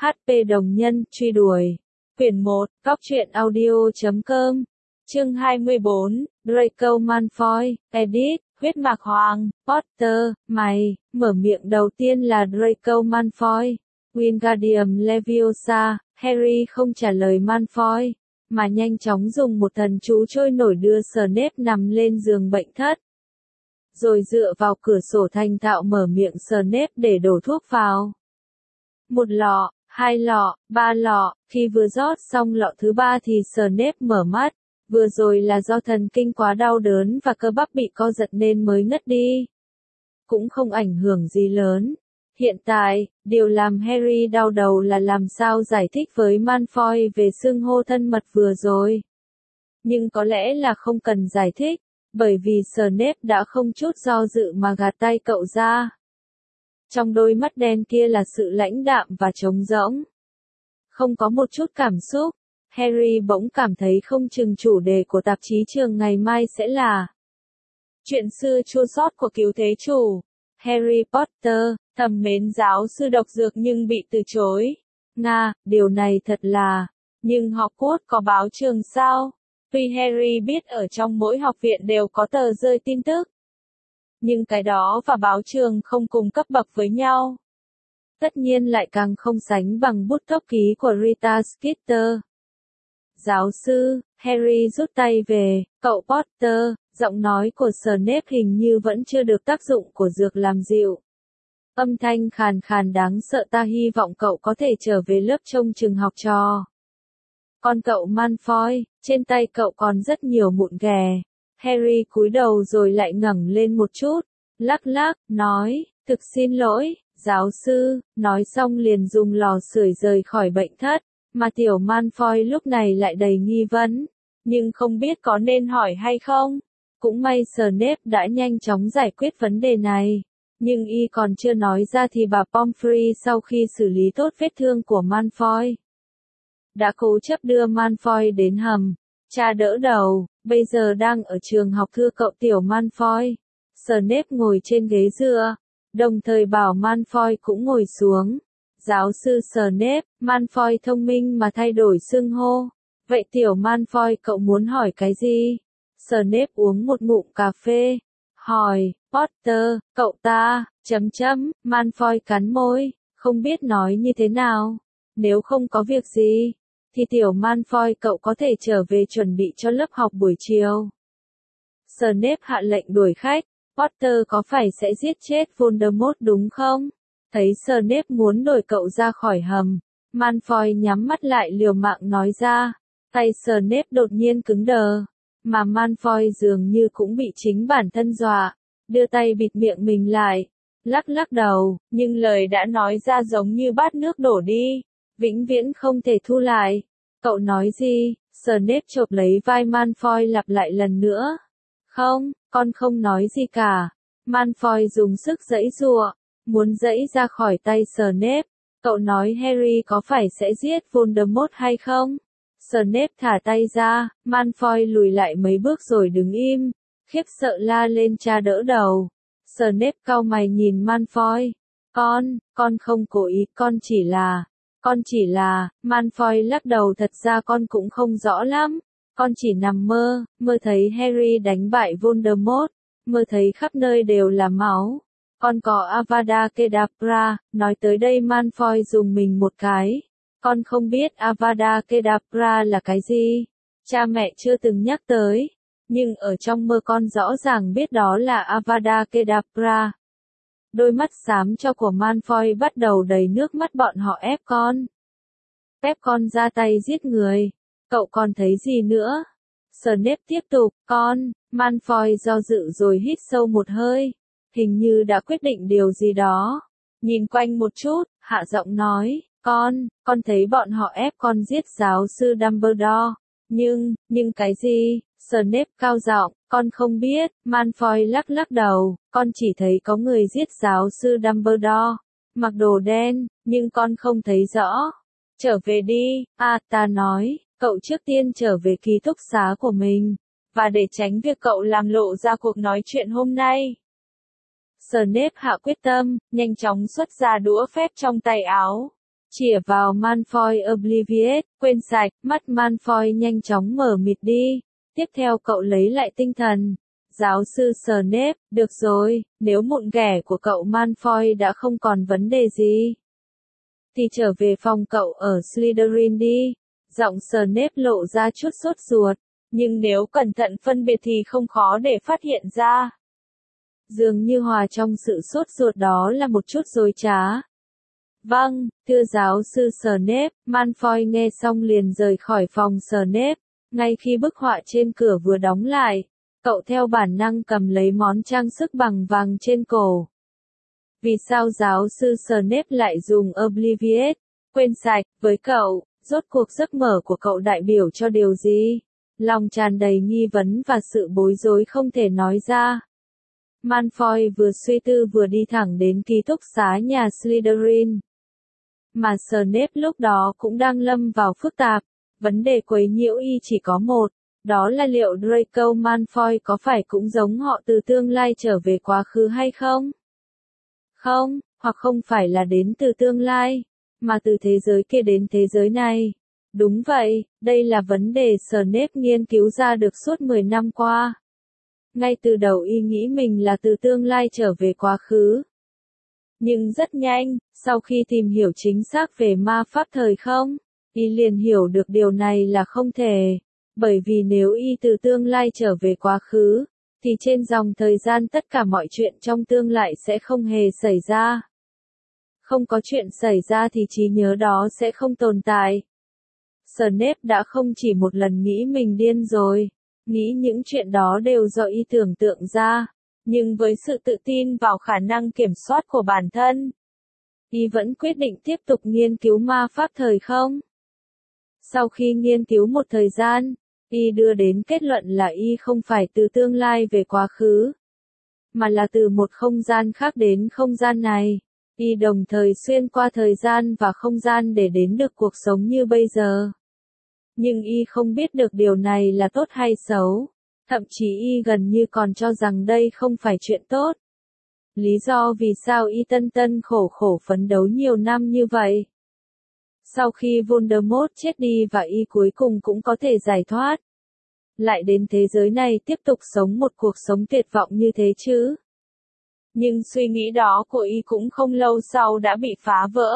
HP đồng nhân, truy đuổi. Quyển 1, Góc truyện audio.com. Chương 24, Draco Malfoy, edit, huyết mạch hoàng, Potter, mày, mở miệng đầu tiên là Draco Malfoy. Wingardium Leviosa, Harry không trả lời Malfoy, mà nhanh chóng dùng một thần chú trôi nổi đưa Snape nằm lên giường bệnh thất. Rồi dựa vào cửa sổ thành thạo mở miệng Snape để đổ thuốc vào. 1 lọ, 2 lọ, 3 lọ, khi vừa rót xong lọ thứ 3 thì Snape mở mắt. Vừa rồi là do thần kinh quá đau đớn và cơ bắp bị co giật nên mới ngất đi. Cũng không ảnh hưởng gì lớn. Hiện tại, điều làm Harry đau đầu là làm sao giải thích với Malfoy về xưng hô thân mật vừa rồi. Nhưng có lẽ là không cần giải thích, bởi vì Snape đã không chút do dự mà gạt tay cậu ra. Trong đôi mắt đen kia là sự lãnh đạm và trống rỗng. Không có một chút cảm xúc. Harry bỗng cảm thấy không chừng chủ đề của tạp chí trường ngày mai sẽ là chuyện xưa chua xót của cứu thế chủ. Harry Potter, thầm mến giáo sư độc dược nhưng bị từ chối. Nga, điều này thật là. Nhưng Hogwarts có báo trường sao? Tuy Harry biết ở trong mỗi học viện đều có tờ rơi tin tức. Nhưng cái đó và báo trường không cùng cấp bậc với nhau. Tất nhiên lại càng không sánh bằng bút tốc ký của Rita Skeeter. Giáo sư, Harry rút tay về, cậu Potter, giọng nói của Snape hình như vẫn chưa được tác dụng của dược làm dịu. Âm thanh khàn khàn đáng sợ, ta hy vọng cậu có thể trở về lớp trông chừng học trò. Còn cậu Malfoy, trên tay cậu còn rất nhiều mụn ghè. Harry cúi đầu rồi lại ngẩng lên một chút, lắc lắc, nói, thực xin lỗi, giáo sư, nói xong liền dùng lò sưởi rời khỏi bệnh thất. Mà tiểu Malfoy lúc này lại đầy nghi vấn, nhưng không biết có nên hỏi hay không. Cũng may Snape đã nhanh chóng giải quyết vấn đề này, nhưng y còn chưa nói ra thì bà Pomfrey sau khi xử lý tốt vết thương của Malfoy, đã cố chấp đưa Malfoy đến hầm. Cha đỡ đầu, bây giờ đang ở trường học thưa cậu tiểu Malfoy. Snape ngồi trên ghế dựa, đồng thời bảo Malfoy cũng ngồi xuống. Giáo sư Snape, Malfoy thông minh mà thay đổi xưng hô. Vậy tiểu Malfoy cậu muốn hỏi cái gì? Snape uống một ngụm cà phê. Hỏi, Potter, cậu ta, Malfoy cắn môi, không biết nói như thế nào. Nếu không có việc gì, thì tiểu Malfoy cậu có thể trở về chuẩn bị cho lớp học buổi chiều. Snape hạ lệnh đuổi khách. Potter có phải sẽ giết chết Voldemort đúng không? Thấy Snape muốn đuổi cậu ra khỏi hầm, Malfoy nhắm mắt lại liều mạng nói ra. Tay Snape đột nhiên cứng đờ, mà Malfoy dường như cũng bị chính bản thân dọa, đưa tay bịt miệng mình lại, lắc lắc đầu, nhưng lời đã nói ra giống như bát nước đổ đi, vĩnh viễn không thể thu lại. Cậu nói gì? Snape chộp lấy vai Malfoy lặp lại lần nữa. Không, con không nói gì cả. Malfoy dùng sức giãy giụa, muốn giãy ra khỏi tay Snape. Cậu nói Harry có phải sẽ giết Voldemort hay không? Snape thả tay ra, Malfoy lùi lại mấy bước rồi đứng im, khiếp sợ la lên cha đỡ đầu. Snape cau mày nhìn Malfoy. Con không cố ý, con chỉ là, Malfoy lắc đầu, thật ra con cũng không rõ lắm. Con chỉ nằm mơ thấy Harry đánh bại Voldemort, mơ thấy khắp nơi đều là máu. Con có Avada Kedavra, nói tới đây Malfoy dùng mình một cái. Con không biết Avada Kedavra là cái gì. Cha mẹ chưa từng nhắc tới, nhưng ở trong mơ con rõ ràng biết đó là Avada Kedavra. Đôi mắt xám cho của Malfoy bắt đầu đầy nước mắt, bọn họ ép con ra tay giết người. Cậu còn thấy gì nữa? Snape tiếp tục, Malfoy do dự rồi hít sâu một hơi, hình như đã quyết định điều gì đó. Nhìn quanh một chút, hạ giọng nói, con thấy bọn họ ép con giết giáo sư Dumbledore. Nhưng cái gì? Snape cao giọng, con không biết. Malfoy lắc lắc đầu, con chỉ thấy có người giết giáo sư Dumbledore, mặc đồ đen, nhưng con không thấy rõ. Trở về đi, ta nói, cậu trước tiên trở về ký túc xá của mình, và để tránh việc cậu làm lộ ra cuộc nói chuyện hôm nay. Snape hạ quyết tâm, nhanh chóng xuất ra đũa phép trong tay áo. Chĩa vào Malfoy Obliviate, quên sạch, mắt Malfoy nhanh chóng mở mịt đi. Tiếp theo cậu lấy lại tinh thần. Giáo sư Snape, được rồi, nếu mụn ghẻ của cậu Malfoy đã không còn vấn đề gì, thì trở về phòng cậu ở Slytherin đi. Giọng Snape lộ ra chút sốt ruột, nhưng nếu cẩn thận phân biệt thì không khó để phát hiện ra. Dường như hòa trong sự sốt ruột đó là một chút dối trá. Vâng, thưa giáo sư Snape, Malfoy nghe xong liền rời khỏi phòng Snape. Ngay khi bức họa trên cửa vừa đóng lại, cậu theo bản năng cầm lấy món trang sức bằng vàng trên cổ. Vì sao giáo sư Snape lại dùng Obliviate, quên sạch, với cậu? Rốt cuộc giấc mơ của cậu đại biểu cho điều gì? Lòng tràn đầy nghi vấn và sự bối rối không thể nói ra. Malfoy vừa suy tư vừa đi thẳng đến ký túc xá nhà Slytherin. Mà Snape lúc đó cũng đang lâm vào phức tạp. Vấn đề quấy nhiễu y chỉ có một, đó là liệu Draco Malfoy có phải cũng giống họ từ tương lai trở về quá khứ hay không? Không, hoặc không phải là đến từ tương lai, mà từ thế giới kia đến thế giới này. Đúng vậy, đây là vấn đề Snape nghiên cứu ra được suốt 10 năm qua. Ngay từ đầu y nghĩ mình là từ tương lai trở về quá khứ. Nhưng rất nhanh, sau khi tìm hiểu chính xác về ma pháp thời không, y liền hiểu được điều này là không thể. Bởi vì nếu y từ tương lai trở về quá khứ, thì trên dòng thời gian tất cả mọi chuyện trong tương lai sẽ không hề xảy ra. Không có chuyện xảy ra thì trí nhớ đó sẽ không tồn tại. Snape đã không chỉ một lần nghĩ mình điên rồi, nghĩ những chuyện đó đều do y tưởng tượng ra, nhưng với sự tự tin vào khả năng kiểm soát của bản thân, y vẫn quyết định tiếp tục nghiên cứu ma pháp thời không. Sau khi nghiên cứu một thời gian, y đưa đến kết luận là y không phải từ tương lai về quá khứ, mà là từ một không gian khác đến không gian này. Y đồng thời xuyên qua thời gian và không gian để đến được cuộc sống như bây giờ. Nhưng y không biết được điều này là tốt hay xấu. Thậm chí y gần như còn cho rằng đây không phải chuyện tốt. Lý do vì sao y tân tân khổ khổ phấn đấu nhiều năm như vậy. Sau khi Voldemort chết đi và y cuối cùng cũng có thể giải thoát. Lại đến thế giới này tiếp tục sống một cuộc sống tuyệt vọng như thế chứ. Nhưng suy nghĩ đó của y cũng không lâu sau đã bị phá vỡ.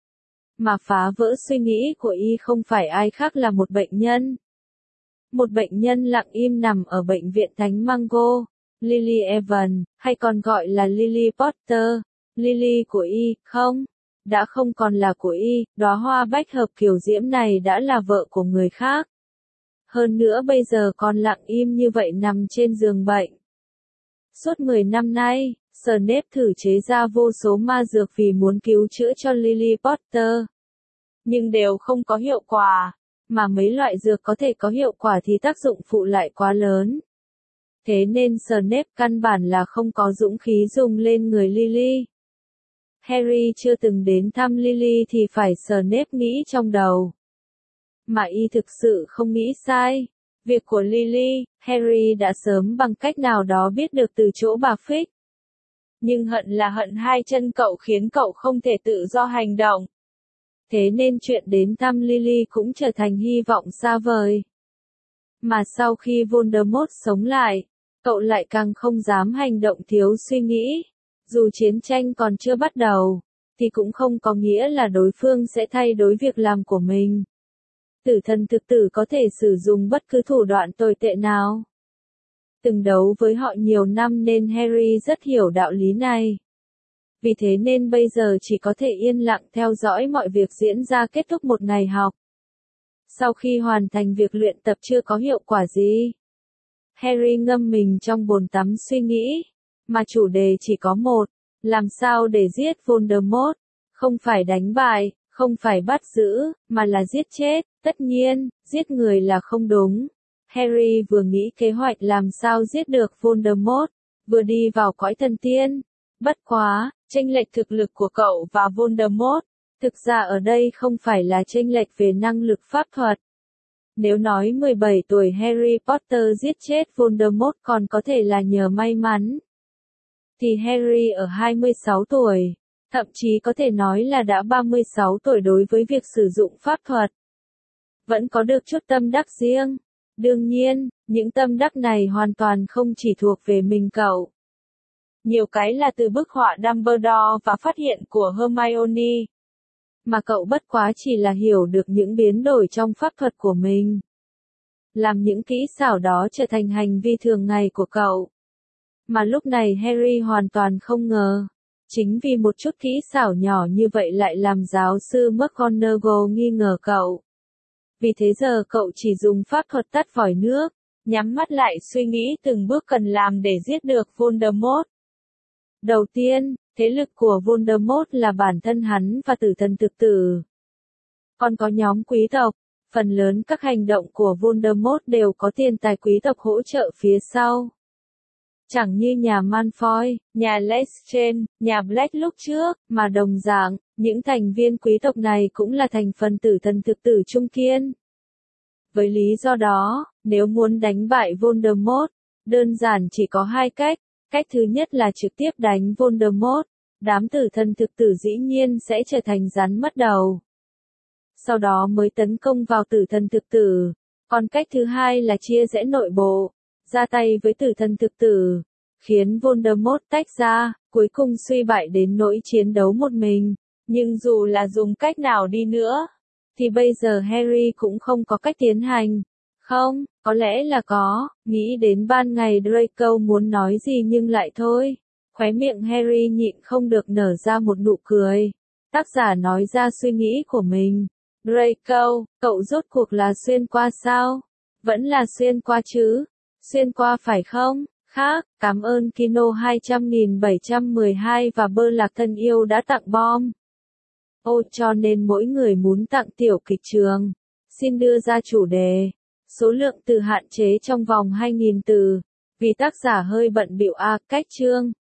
Mà phá vỡ suy nghĩ của y không phải ai khác là một bệnh nhân. Một bệnh nhân lặng im nằm ở bệnh viện Thánh Mango, Lily Evans, hay còn gọi là Lily Potter. Lily của y, không, đã không còn là của y, đóa hoa bách hợp kiểu diễm này đã là vợ của người khác. Hơn nữa bây giờ còn lặng im như vậy nằm trên giường bệnh. Suốt 10 năm nay, Snape thử chế ra vô số ma dược vì muốn cứu chữa cho Lily Potter. Nhưng đều không có hiệu quả, mà mấy loại dược có thể có hiệu quả thì tác dụng phụ lại quá lớn. Thế nên Snape căn bản là không có dũng khí dùng lên người Lily. Harry chưa từng đến thăm Lily thì phải Snape nghĩ trong đầu. Mà y thực sự không nghĩ sai. Việc của Lily, Harry đã sớm bằng cách nào đó biết được từ chỗ bà Fig. Nhưng hận là hận hai chân cậu khiến cậu không thể tự do hành động. Thế nên chuyện đến thăm Lily cũng trở thành hy vọng xa vời. Mà sau khi Voldemort sống lại, cậu lại càng không dám hành động thiếu suy nghĩ. Dù chiến tranh còn chưa bắt đầu, thì cũng không có nghĩa là đối phương sẽ thay đổi việc làm của mình. Tử thần thực tử có thể sử dụng bất cứ thủ đoạn tồi tệ nào. Từng đấu với họ nhiều năm nên Harry rất hiểu đạo lý này. Vì thế nên bây giờ chỉ có thể yên lặng theo dõi mọi việc diễn ra kết thúc một ngày học. Sau khi hoàn thành việc luyện tập chưa có hiệu quả gì, Harry ngâm mình trong bồn tắm suy nghĩ, mà chủ đề chỉ có một, làm sao để giết Voldemort, không phải đánh bại, không phải bắt giữ, mà là giết chết. Tất nhiên, giết người là không đúng. Harry vừa nghĩ kế hoạch làm sao giết được Voldemort, vừa đi vào cõi thần tiên. Bất quá, chênh lệch thực lực của cậu và Voldemort, thực ra ở đây không phải là chênh lệch về năng lực pháp thuật. Nếu nói 17 tuổi Harry Potter giết chết Voldemort còn có thể là nhờ may mắn, thì Harry ở 26 tuổi, thậm chí có thể nói là đã 36 tuổi đối với việc sử dụng pháp thuật. Vẫn có được chút tâm đắc riêng. Đương nhiên, những tâm đắc này hoàn toàn không chỉ thuộc về mình cậu. Nhiều cái là từ bức họa Dumbledore và phát hiện của Hermione. Mà cậu bất quá chỉ là hiểu được những biến đổi trong pháp thuật của mình. Làm những kỹ xảo đó trở thành hành vi thường ngày của cậu. Mà lúc này Harry hoàn toàn không ngờ. Chính vì một chút kỹ xảo nhỏ như vậy lại làm giáo sư McGonagall nghi ngờ cậu. Vì thế giờ cậu chỉ dùng pháp thuật tắt vòi nước, nhắm mắt lại suy nghĩ từng bước cần làm để giết được Voldemort. Đầu tiên, thế lực của Voldemort là bản thân hắn và tử thần thực tử. Còn có nhóm quý tộc, phần lớn các hành động của Voldemort đều có tiền tài quý tộc hỗ trợ phía sau. Chẳng như nhà Malfoy, nhà Lestrange, nhà Black lúc trước, mà đồng dạng, những thành viên quý tộc này cũng là thành phần tử thần thực tử trung kiên. Với lý do đó, nếu muốn đánh bại Voldemort, đơn giản chỉ có hai cách. Cách thứ nhất là trực tiếp đánh Voldemort, đám tử thần thực tử dĩ nhiên sẽ trở thành rắn mất đầu. Sau đó mới tấn công vào tử thần thực tử. Còn cách thứ hai là chia rẽ nội bộ, ra tay với tử thần thực tử, khiến Voldemort tách ra, cuối cùng suy bại đến nỗi chiến đấu một mình. Nhưng dù là dùng cách nào đi nữa, thì bây giờ Harry cũng không có cách tiến hành. Không, có lẽ là có, nghĩ đến ban ngày Draco muốn nói gì nhưng lại thôi. Khóe miệng Harry nhịn không được nở ra một nụ cười. Tác giả nói ra suy nghĩ của mình. Draco, cậu rốt cuộc là xuyên qua sao? Vẫn là xuyên qua chứ? Xuyên qua phải không? Khác, cảm ơn Kino 200.712 và Bơ Lạc thân yêu đã tặng bom. Ô cho nên mỗi người muốn tặng tiểu kịch trường. Xin đưa ra chủ đề. Số lượng từ hạn chế trong vòng 2.000 từ. Vì tác giả hơi bận bịu cách chương.